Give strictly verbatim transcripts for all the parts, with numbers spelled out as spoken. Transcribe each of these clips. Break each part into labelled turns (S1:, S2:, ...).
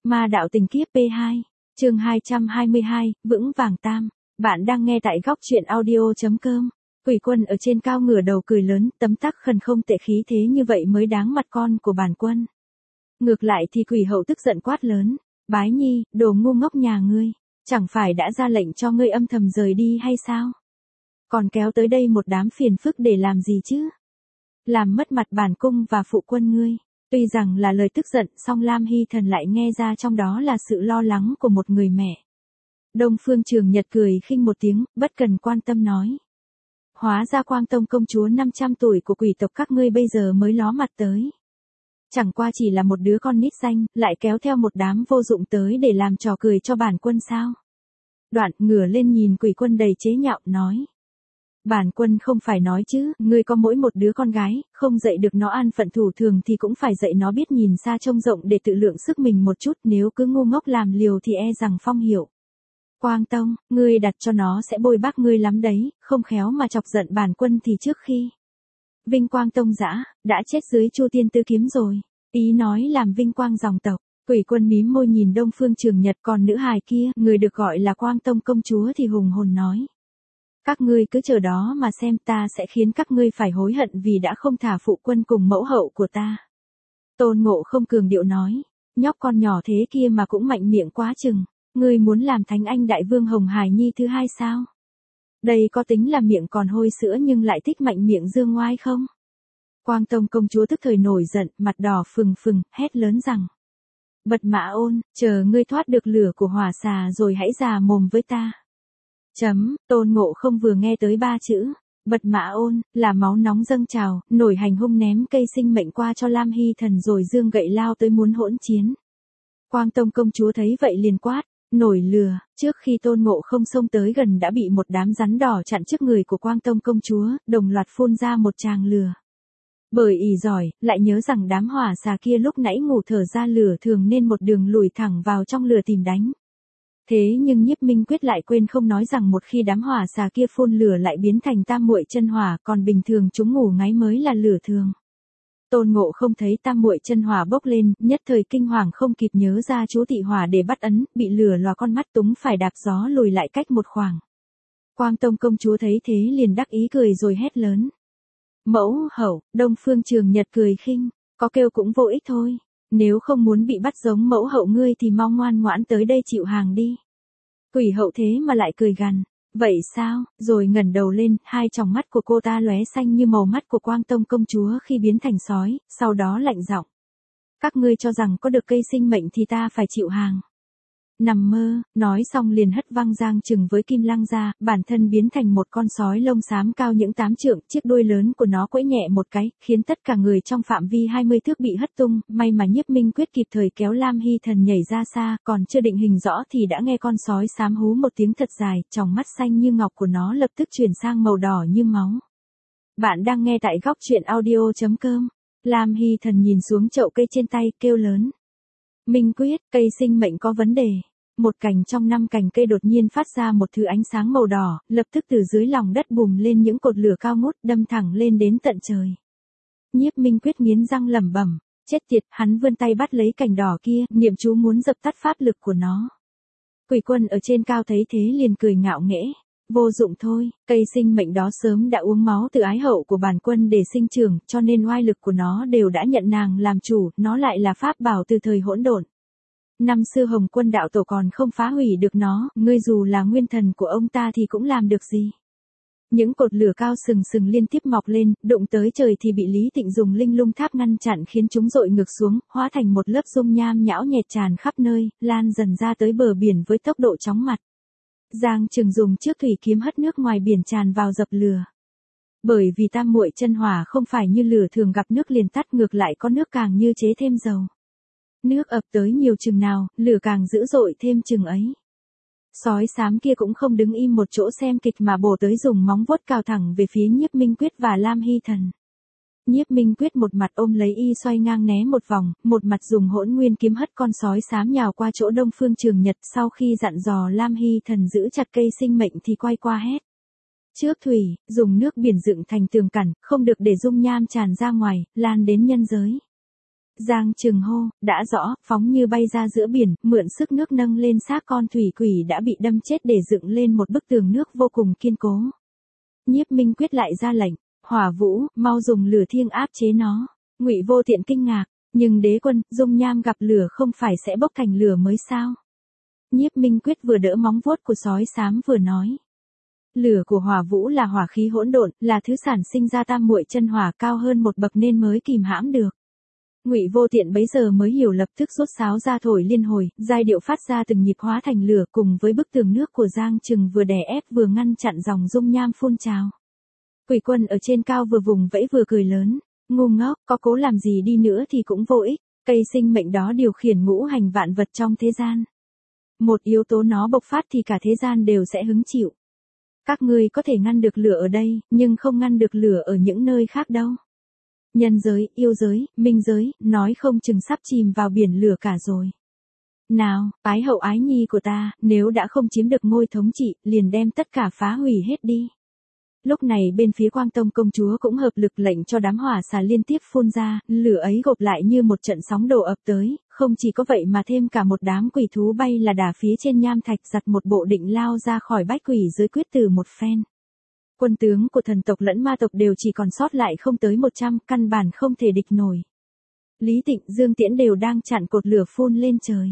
S1: Ma đạo tình kiếp pê hai, chương hai trăm hai mươi hai, vững vàng tam. Bạn đang nghe tại góc truyện audio chấm com. Quỷ quân ở trên cao ngửa đầu cười lớn, tấm tắc khẩn không tệ khí thế như vậy mới đáng mặt con của bản quân. Ngược lại thì quỷ hậu tức giận quát lớn, Bái Nhi, đồ ngu ngốc nhà ngươi, chẳng phải đã ra lệnh cho ngươi âm thầm rời đi hay sao? Còn kéo tới đây một đám phiền phức để làm gì chứ? Làm mất mặt bản cung và phụ quân ngươi. Tuy rằng là lời tức giận, song Lam Hy Thần lại nghe ra trong đó là sự lo lắng của một người mẹ. Đông Phương Trường Nhật cười khinh một tiếng, bất cần quan tâm nói. Hóa ra Quang Tông công chúa năm trăm tuổi của quỷ tộc các ngươi bây giờ mới ló mặt tới. Chẳng qua chỉ là một đứa con nít xanh, lại kéo theo một đám vô dụng tới để làm trò cười cho bản quân sao. Đoạn ngửa lên nhìn quỷ quân đầy chế nhạo, nói. Bản quân không phải nói chứ, ngươi có mỗi một đứa con gái, không dạy được nó an phận thủ thường thì cũng phải dạy nó biết nhìn xa trông rộng để tự lượng sức mình một chút, nếu cứ ngu ngốc làm liều thì e rằng phong hiểu. Quang Tông, ngươi đặt cho nó sẽ bôi bác ngươi lắm đấy, không khéo mà chọc giận bản quân thì trước khi Vinh Quang Tông dã đã chết dưới Chu Tiên Tư kiếm rồi, ý nói làm vinh quang dòng tộc. Quỷ quân mím môi nhìn Đông Phương Trường Nhật, còn nữ hài kia, người được gọi là Quang Tông công chúa thì hùng hồn nói. Các ngươi cứ chờ đó mà xem, ta sẽ khiến các ngươi phải hối hận vì đã không thả phụ quân cùng mẫu hậu của ta. Tôn Ngộ Không cường điệu nói, nhóc con nhỏ thế kia mà cũng mạnh miệng quá chừng, ngươi muốn làm Thánh Anh Đại Vương Hồng Hải Nhi thứ hai sao? Đây có tính là miệng còn hôi sữa nhưng lại thích mạnh miệng dương ngoai không? Quang Tông công chúa tức thời nổi giận, mặt đỏ phừng phừng, hét lớn rằng. Bật Mã Ôn, chờ ngươi thoát được lửa của hỏa xà rồi hãy già mồm với ta. Chấm, Tôn Ngộ Không vừa nghe tới ba chữ, Bật Mã Ôn, là máu nóng dâng trào, nổi hành hung ném cây sinh mệnh qua cho Lam Hy Thần rồi dương gậy lao tới muốn hỗn chiến. Quang Tông công chúa thấy vậy liền quát, nổi lừa, trước khi Tôn Ngộ Không xông tới gần đã bị một đám rắn đỏ chặn trước người của Quang Tông công chúa, đồng loạt phun ra một tràng lửa. Bởi ỷ giỏi, lại nhớ rằng đám hỏa xà kia lúc nãy ngủ thở ra lửa thường nên một đường lùi thẳng vào trong lửa tìm đánh. Thế nhưng Nhiếp Minh Quyết lại quên không nói rằng một khi đám hỏa xà kia phun lửa lại biến thành tam muội chân hỏa, còn bình thường chúng ngủ ngáy mới là lửa thường. Tôn Ngộ Không thấy tam muội chân hỏa bốc lên, nhất thời kinh hoàng không kịp nhớ ra chú thị hỏa để bắt ấn, bị lửa lòa con mắt túng phải đạp gió lùi lại cách một khoảng. Quang Tông công chúa thấy thế liền đắc ý cười rồi hét lớn. Mẫu hậu, Đông Phương Trường Nhật cười khinh, có kêu cũng vô ích thôi. Nếu không muốn bị bắt giống mẫu hậu ngươi thì mau ngoan ngoãn tới đây chịu hàng đi. Quỷ hậu thế mà lại cười gằn, vậy sao, rồi ngẩng đầu lên, hai tròng mắt của cô ta lóe xanh như màu mắt của Quang Tông công chúa khi biến thành sói, sau đó lạnh giọng. Các ngươi cho rằng có được cây sinh mệnh thì ta phải chịu hàng. Nằm mơ, nói xong liền hất văng Giang Trừng với Kim Lăng ra, bản thân biến thành một con sói lông xám cao những tám trượng, chiếc đuôi lớn của nó quẫy nhẹ một cái, khiến tất cả người trong phạm vi hai mươi thước bị hất tung, may mà Nhiếp Minh Quyết kịp thời kéo Lam Hy Thần nhảy ra xa, còn chưa định hình rõ thì đã nghe con sói xám hú một tiếng thật dài, tròng mắt xanh như ngọc của nó lập tức chuyển sang màu đỏ như máu. Bạn đang nghe tại góc truyện audio chấm com. Lam Hy Thần nhìn xuống chậu cây trên tay, kêu lớn. Minh Quyết, cây sinh mệnh có vấn đề. Một cành trong năm cành cây đột nhiên phát ra một thứ ánh sáng màu đỏ, lập tức từ dưới lòng đất bùng lên những cột lửa cao ngút đâm thẳng lên đến tận trời. Nhiếp Minh Quyết nghiến răng lẩm bẩm, chết tiệt, hắn vươn tay bắt lấy cành đỏ kia, niệm chú muốn dập tắt pháp lực của nó. Quỷ quân ở trên cao thấy thế liền cười ngạo nghễ, vô dụng thôi, cây sinh mệnh đó sớm đã uống máu từ ái hậu của bản quân để sinh trưởng, cho nên oai lực của nó đều đã nhận nàng làm chủ, nó lại là pháp bảo từ thời hỗn độn. Năm xưa Hồng Quân đạo tổ còn không phá hủy được nó, ngươi dù là nguyên thần của ông ta thì cũng làm được gì. Những cột lửa cao sừng sừng liên tiếp mọc lên, đụng tới trời thì bị Lý Tịnh dùng linh lung tháp ngăn chặn khiến chúng dội ngược xuống, hóa thành một lớp dung nham nhão nhẹt tràn khắp nơi, lan dần ra tới bờ biển với tốc độ chóng mặt. Giang Trừng dùng chiếc thủy kiếm hất nước ngoài biển tràn vào dập lửa. Bởi vì tam muội chân hỏa không phải như lửa thường gặp nước liền tắt, ngược lại có nước càng như chế thêm dầu. Nước ập tới nhiều chừng nào, lửa càng dữ dội thêm chừng ấy. Sói xám kia cũng không đứng im một chỗ xem kịch mà bổ tới dùng móng vuốt cào thẳng về phía Nhiếp Minh Quyết và Lam Hy Thần. Nhiếp Minh Quyết một mặt ôm lấy y xoay ngang né một vòng, một mặt dùng hỗn nguyên kiếm hất con sói xám nhào qua chỗ Đông Phương Trường Nhật, sau khi dặn dò Lam Hy Thần giữ chặt cây sinh mệnh thì quay qua hét. Trước thủy, dùng nước biển dựng thành tường cản, không được để dung nham tràn ra ngoài, lan đến nhân giới. Giang Trừng hô, đã rõ, phóng như bay ra giữa biển, mượn sức nước nâng lên xác con thủy quỷ đã bị đâm chết để dựng lên một bức tường nước vô cùng kiên cố. Nhiếp Minh Quyết lại ra lệnh, Hỏa Vũ, mau dùng lửa thiêng áp chế nó. Ngụy Vô Tiện kinh ngạc, nhưng đế quân, dung nham gặp lửa không phải sẽ bốc thành lửa mới sao? Nhiếp Minh Quyết vừa đỡ móng vuốt của sói xám vừa nói. Lửa của Hỏa Vũ là hỏa khí hỗn độn, là thứ sản sinh ra tam muội chân hỏa cao hơn một bậc nên mới kìm hãm được. Ngụy Vô Tiện bấy giờ mới hiểu, lập tức rút sáo ra thổi liên hồi, giai điệu phát ra từng nhịp hóa thành lửa, cùng với bức tường nước của Giang Trừng vừa đè ép vừa ngăn chặn dòng dung nham phun trào. Quỷ Quân ở trên cao vừa vùng vẫy vừa cười lớn, ngu ngốc, có cố làm gì đi nữa thì cũng vô ích, cây sinh mệnh đó điều khiển ngũ hành vạn vật trong thế gian. Một yếu tố nó bộc phát thì cả thế gian đều sẽ hứng chịu. Các ngươi có thể ngăn được lửa ở đây, nhưng không ngăn được lửa ở những nơi khác đâu. Nhân giới, yêu giới, minh giới, nói không chừng sắp chìm vào biển lửa cả rồi. Nào, ái hậu ái nhi của ta, nếu đã không chiếm được ngôi thống trị, liền đem tất cả phá hủy hết đi. Lúc này bên phía Quang Tông công chúa cũng hợp lực lệnh cho đám hỏa xà liên tiếp phun ra, lửa ấy gộp lại như một trận sóng đổ ập tới, không chỉ có vậy mà thêm cả một đám quỷ thú bay là đà phía trên nham thạch giặt một bộ định lao ra khỏi bách quỷ giới quyết tử một phen. Quân tướng của thần tộc lẫn ma tộc đều chỉ còn sót lại không tới một trăm, căn bản không thể địch nổi. Lý Tịnh, Dương Tiễn đều đang chặn cột lửa phun lên trời.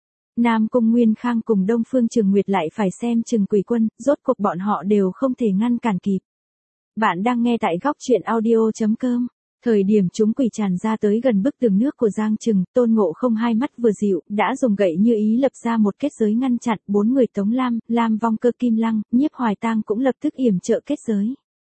S1: Nam Cung Nguyên Khang cùng Đông Phương Trường Nguyệt lại phải xem chừng Quỷ Quân, rốt cuộc bọn họ đều không thể ngăn cản kịp. Bạn đang nghe tại góc truyện audio chấm com. Thời điểm chúng quỷ tràn ra tới gần bức tường nước của Giang Trừng, Tôn Ngộ Không hai mắt vừa dịu, đã dùng gậy như ý lập ra một kết giới ngăn chặn, bốn người Tống Lam, Lam Vong Cơ Kim Lăng, Nhiếp Hoài Tang cũng lập tức yểm trợ kết giới.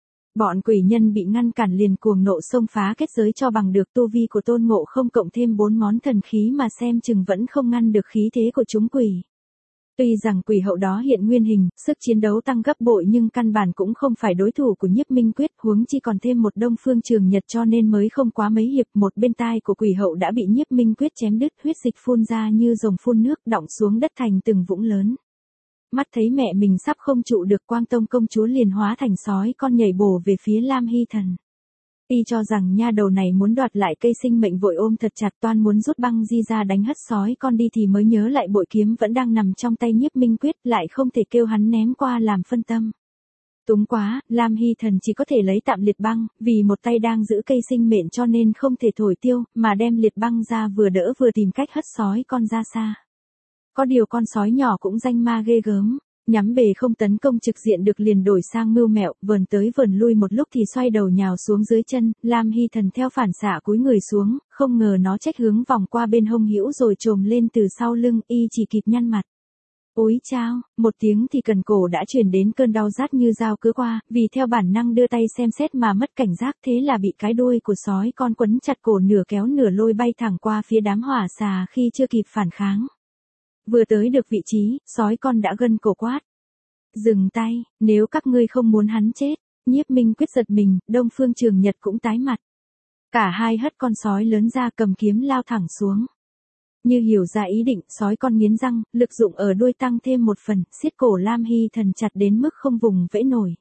S1: Bọn quỷ nhân bị ngăn cản liền cuồng nộ xông phá kết giới cho bằng được tu vi của Tôn Ngộ Không cộng thêm bốn món thần khí mà xem chừng vẫn không ngăn được khí thế của chúng quỷ. Tuy rằng quỷ hậu đó hiện nguyên hình, sức chiến đấu tăng gấp bội nhưng căn bản cũng không phải đối thủ của Nhiếp Minh Quyết, huống chi còn thêm một Đông Phương Trường Nhật cho nên mới không quá mấy hiệp, một bên tai của quỷ hậu đã bị Nhiếp Minh Quyết chém đứt, huyết dịch phun ra như rồng phun nước, đọng xuống đất thành từng vũng lớn. Mắt thấy mẹ mình sắp không trụ được, Quang Tông công chúa liền hóa thành sói con nhảy bổ về phía Lam Hy Thần. Y cho rằng nha đầu này muốn đoạt lại cây sinh mệnh vội ôm thật chặt, toan muốn rút băng di ra đánh hất sói con đi thì mới nhớ lại bội kiếm vẫn đang nằm trong tay Nhiếp Minh Quyết, lại không thể kêu hắn ném qua làm phân tâm. Túng quá, Lam Hy Thần chỉ có thể lấy tạm liệt băng, vì một tay đang giữ cây sinh mệnh cho nên không thể thổi tiêu, mà đem liệt băng ra vừa đỡ vừa tìm cách hất sói con ra xa. Có điều con sói nhỏ cũng danh ma ghê gớm. Nhắm bề không tấn công trực diện được liền đổi sang mưu mẹo, vờn tới vờn lui một lúc thì xoay đầu nhào xuống dưới chân, Lam Hy Thần theo phản xạ cúi người xuống, không ngờ nó trách hướng vòng qua bên hông hữu rồi trồm lên từ sau lưng, y chỉ kịp nhăn mặt. Ối chao, một tiếng thì cần cổ đã truyền đến cơn đau rát như dao cứa qua, vì theo bản năng đưa tay xem xét mà mất cảnh giác, thế là bị cái đuôi của sói con quấn chặt cổ, nửa kéo nửa lôi bay thẳng qua phía đám hỏa xà khi chưa kịp phản kháng. Vừa tới được vị trí, sói con đã gân cổ quát. Dừng tay, nếu các ngươi không muốn hắn chết. Nhiếp Minh Quyết giật mình, Đông Phương Trường Nhật cũng tái mặt. Cả hai hất con sói lớn ra cầm kiếm lao thẳng xuống. Như hiểu ra ý định, sói con nghiến răng, lực dụng ở đuôi tăng thêm một phần, siết cổ Lam Hy Thần chặt đến mức không vùng vẫy nổi.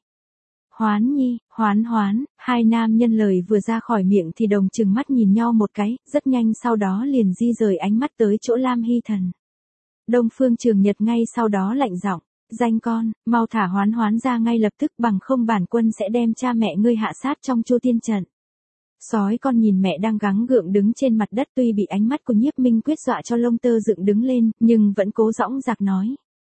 S1: Hoán nhi, hoán hoán, hai nam nhân lời vừa ra khỏi miệng thì đồng chừng mắt nhìn nhau một cái, rất nhanh sau đó liền di rời ánh mắt tới chỗ Lam Hy Thần. Đông Phương Trường Nhật ngay sau đó lạnh giọng, danh con, mau thả Hoán Hoán ra ngay lập tức, bằng không bản quân sẽ đem cha mẹ ngươi hạ sát trong Chu Tiên trận. Sói con nhìn mẹ đang gắng gượng đứng trên mặt đất, tuy bị ánh mắt của Nhiếp Minh Quyết dọa cho lông tơ dựng đứng lên, nhưng vẫn cố dõng dạc nói.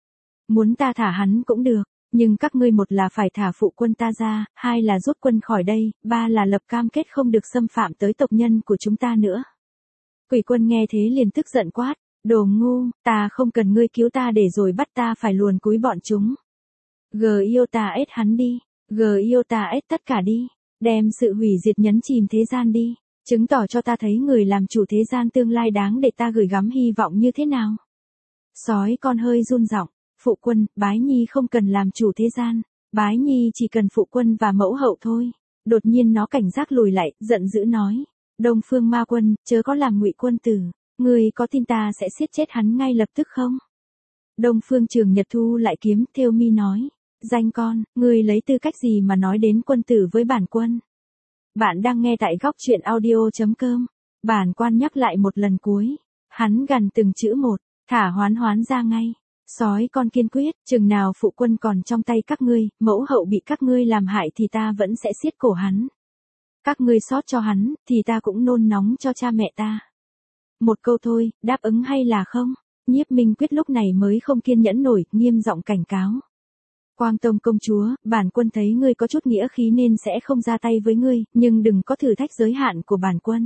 S1: Muốn ta thả hắn cũng được, nhưng các ngươi một là phải thả phụ quân ta ra, hai là rút quân khỏi đây, ba là lập cam kết không được xâm phạm tới tộc nhân của chúng ta nữa. Quỷ Quân nghe thế liền tức giận quát. Đồ ngu, ta không cần ngươi cứu ta để rồi bắt ta phải luồn cúi bọn chúng. Gờ yêu ta ết hắn đi, gờ yêu ta ết tất cả đi, đem sự hủy diệt nhấn chìm thế gian đi, chứng tỏ cho ta thấy người làm chủ thế gian tương lai đáng để ta gửi gắm hy vọng như thế nào. Sói con hơi run giọng, phụ quân, Bái Nhi không cần làm chủ thế gian, Bái Nhi chỉ cần phụ quân và mẫu hậu thôi. Đột nhiên nó cảnh giác lùi lại, giận dữ nói, Đông Phương Ma Quân, chớ có làm ngụy quân tử. Ngươi có tin ta sẽ giết chết hắn ngay lập tức không? Đông Phương Trường Nhật thu lại kiếm, thêu mi nói. Danh con, ngươi lấy tư cách gì mà nói đến quân tử với bản quân? Bạn đang nghe tại góc truyện audio chấm com. Bản quan nhắc lại một lần cuối. Hắn gằn từng chữ một, thả Hoán Hoán ra ngay. Sói con kiên quyết, chừng nào phụ quân còn trong tay các ngươi, mẫu hậu bị các ngươi làm hại thì ta vẫn sẽ siết cổ hắn. Các ngươi xót cho hắn, thì ta cũng nôn nóng cho cha mẹ ta. Một câu thôi, đáp ứng hay là không? Nhiếp Minh Quyết lúc này mới không kiên nhẫn nổi, nghiêm giọng cảnh cáo. Quang Tông công chúa, bản quân thấy ngươi có chút nghĩa khí nên sẽ không ra tay với ngươi, nhưng đừng có thử thách giới hạn của bản quân.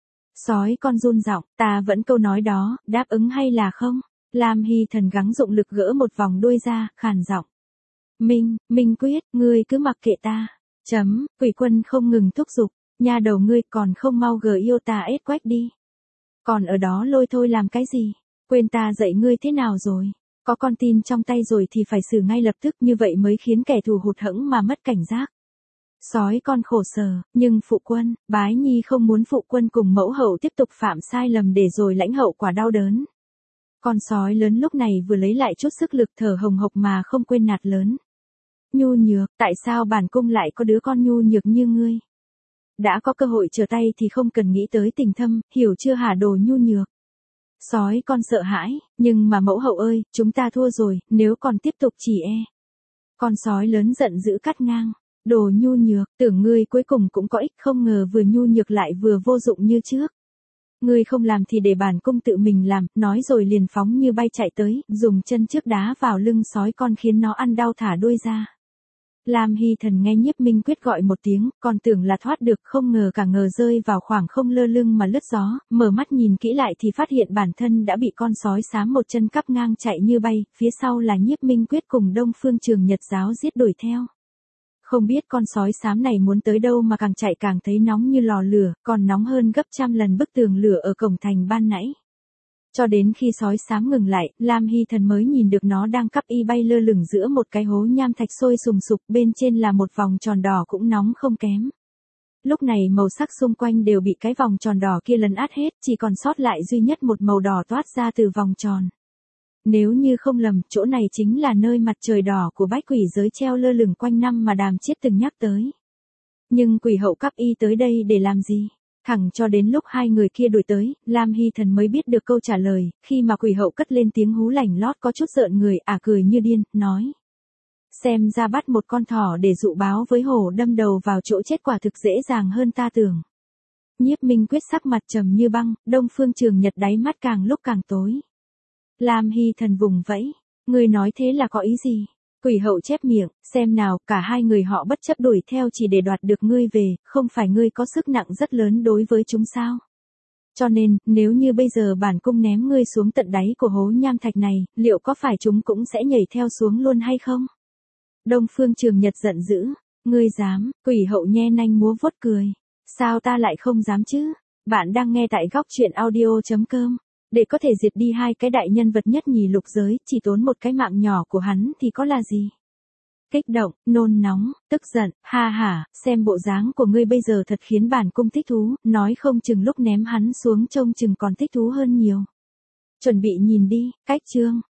S1: Sói con run giọng, ta vẫn câu nói đó, đáp ứng hay là không? Lam Hy Thần gắng dụng lực gỡ một vòng đuôi ra, khàn giọng. Minh, Minh Quyết, ngươi cứ mặc kệ ta. Chấm, Quỷ Quân không ngừng thúc giục, nha đầu ngươi còn không mau gờ yêu ta ết quách đi. Còn ở đó lôi thôi làm cái gì? Quên ta dạy ngươi thế nào rồi? Có con tin trong tay rồi thì phải xử ngay lập tức, như vậy mới khiến kẻ thù hụt hẫng mà mất cảnh giác. Sói con khổ sở, nhưng phụ quân, Bái Nhi không muốn phụ quân cùng mẫu hậu tiếp tục phạm sai lầm để rồi lãnh hậu quả đau đớn. Con sói lớn lúc này vừa lấy lại chút sức lực thở hồng hộc mà không quên nạt lớn. Nhu nhược, tại sao bản cung lại có đứa con nhu nhược như ngươi? Đã có cơ hội trở tay thì không cần nghĩ tới tình thâm, hiểu chưa hả đồ nhu nhược? Sói con sợ hãi, nhưng mà mẫu hậu ơi, chúng ta thua rồi, nếu còn tiếp tục chỉ e. Con sói lớn giận dữ cắt ngang. Đồ nhu nhược, tưởng ngươi cuối cùng cũng có ích, không ngờ vừa nhu nhược lại vừa vô dụng như trước. Ngươi không làm thì để bản cung tự mình làm, nói rồi liền phóng như bay chạy tới, dùng chân trước đá vào lưng sói con khiến nó ăn đau thả đuôi ra. Lam Hy Thần nghe Nhiếp Minh Quyết gọi một tiếng, còn tưởng là thoát được, không ngờ cả ngờ rơi vào khoảng không lơ lưng mà lướt gió, mở mắt nhìn kỹ lại thì phát hiện bản thân đã bị con sói xám một chân cắp ngang chạy như bay, phía sau là Nhiếp Minh Quyết cùng Đông Phương Trường Nhật giáo giết đuổi theo. Không biết con sói xám này muốn tới đâu mà càng chạy càng thấy nóng như lò lửa, còn nóng hơn gấp trăm lần bức tường lửa ở cổng thành ban nãy. Cho đến khi sói xám ngừng lại, Lam Hy Thần mới nhìn được nó đang cắp y bay lơ lửng giữa một cái hố nham thạch sôi sùng sục, bên trên là một vòng tròn đỏ cũng nóng không kém. Lúc này màu sắc xung quanh đều bị cái vòng tròn đỏ kia lấn át hết, chỉ còn sót lại duy nhất một màu đỏ toát ra từ vòng tròn. Nếu như không lầm, chỗ này chính là nơi mặt trời đỏ của bách quỷ giới treo lơ lửng quanh năm mà Đàm Chiết từng nhắc tới. Nhưng quỷ hậu cắp y tới đây để làm gì? Thẳng cho đến lúc hai người kia đuổi tới, Lam Hy Thần mới biết được câu trả lời, khi mà quỷ hậu cất lên tiếng hú lảnh lót có chút rợn người, ả à cười như điên, nói. Xem ra bắt một con thỏ để dụ báo với hổ đâm đầu vào chỗ chết quả thực dễ dàng hơn ta tưởng. Nhiếp Minh Quyết sắc mặt trầm như băng, Đông Phương Trường Nhật đáy mắt càng lúc càng tối. Lam Hy Thần vùng vẫy, ngươi nói thế là có ý gì? Quỷ hậu chép miệng, xem nào, cả hai người họ bất chấp đuổi theo chỉ để đoạt được ngươi về, không phải ngươi có sức nặng rất lớn đối với chúng sao? Cho nên, nếu như bây giờ bản cung ném ngươi xuống tận đáy của hố nham thạch này, liệu có phải chúng cũng sẽ nhảy theo xuống luôn hay không? Đông Phương Trường Nhật giận dữ, ngươi dám? Quỷ hậu nhe nanh múa vuốt cười. Sao ta lại không dám chứ? Bạn đang nghe tại góc truyện audio chấm com. Để có thể diệt đi hai cái đại nhân vật nhất nhì lục giới, chỉ tốn một cái mạng nhỏ của hắn thì có là gì? Kích động, nôn nóng, tức giận, ha hả, xem bộ dáng của ngươi bây giờ thật khiến bản cung thích thú, nói không chừng lúc ném hắn xuống trông chừng còn thích thú hơn nhiều. Chuẩn bị nhìn đi, cách chương.